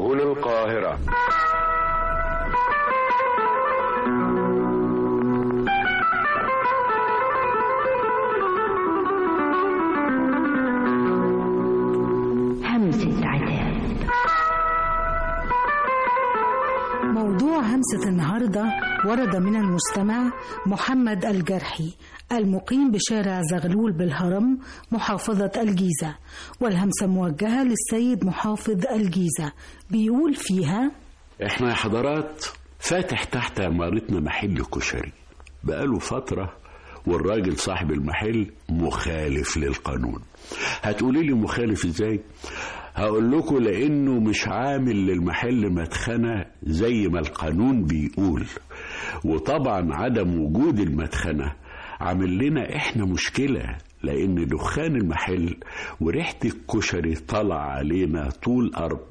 سهول القاهرة. همسة عتاب. موضوع همسة النهاردة ورد من المستمع محمد الجرحي المقيم بشارع زغلول بالهرم محافظة الجيزة، والهمسة موجهة للسيد محافظ الجيزة. بيقول فيها: احنا يا حضرات فاتح تحت عمارتنا محل كشري بقاله فترة، والراجل صاحب المحل مخالف للقانون. هتقولي لي مخالف ازاي؟ هقول لكم لانه مش عامل للمحل مدخنة زي ما القانون بيقول، وطبعا عدم وجود المدخنة عامل لنا احنا مشكلة، لان دخان المحل وريحة الكشري طلع علينا طول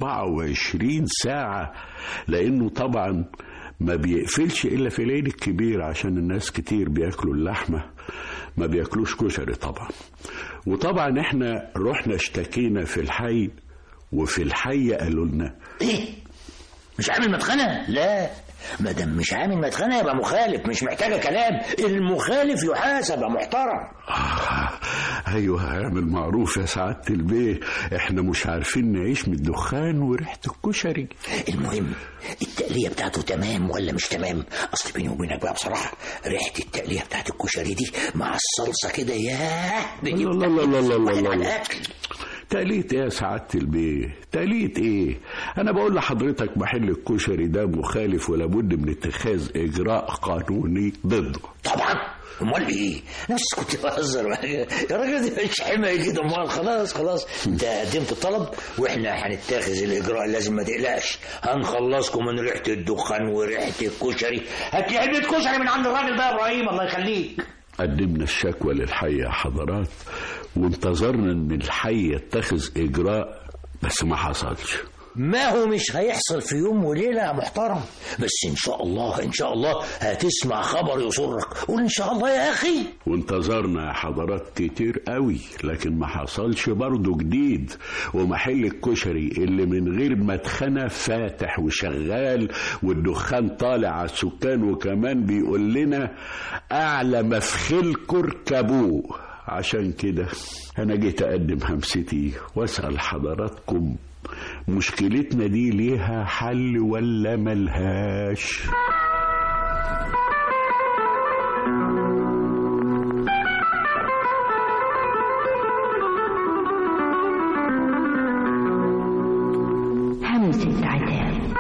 24 ساعة، لانه طبعا ما بيقفلش الا في العيد الكبير عشان الناس كتير بياكلوا اللحمة، ما بياكلوش كشري طبعا. وطبعا احنا رحنا اشتكينا في الحي، وفي الحي قالوا لنا ايه؟ مش عامل مدخنة؟ لا، ما دام مش عامل مدخنة يبقى مخالف، مش محتاجة كلام، المخالف يحاسب يا محترم. ايوه، هعمل معروف يا سعادة البيه، احنا مش عارفين نعيش من الدخان وريحة الكشري. المهم التقلية بتاعته تمام ولا مش تمام؟ اصل بيني وبينك بقى بصراحة ريحة التقلية بتاعت الكشري دي مع الصلصة كده ياه بتجيب على الاكل. تقلية ايه يا سعادة البيه؟ تقلية ايه؟ انا بقول لحضرتك محل الكشري ده مخالف ولابد من اتخاذ اجراء قانوني ضده. طبعا، امال ايه؟ انا بس كنت بهزر يا راجل، دي مش حماية كده. امال خلاص انت قدمت الطلب واحنا هنتخذ الاجراء اللازم، ما تقلقش، هنخلصكم من ريحة الدخان وريحة الكشري. هات لي علبة كشري من عند الراجل ده يا ابراهيم الله يخليك. قدمنا الشكوى للحي يا حضرات، وانتظرنا ان الحي يتخذ اجراء، بس ما حصلش. ما هو مش هيحصل في يوم وليلة يا محترم، بس ان شاء الله هتسمع خبر يسرك. قول ان شاء الله يا اخي. وانتظرنا يا حضرات كتير قوي، لكن ما حصلش برضه جديد، ومحل الكشري اللي من غير مدخنة فاتح وشغال، والدخان طالع على السكان، وكمان بيقول لنا اعلى مفخلكم اركبوه. عشان كده انا جيت اقدم همستي واسأل حضراتكم، مشكلتنا دي ليها حل ولا ملهاش؟ همسة عتاب.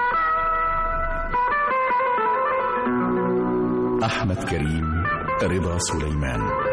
أحمد كريم، رضا سليمان.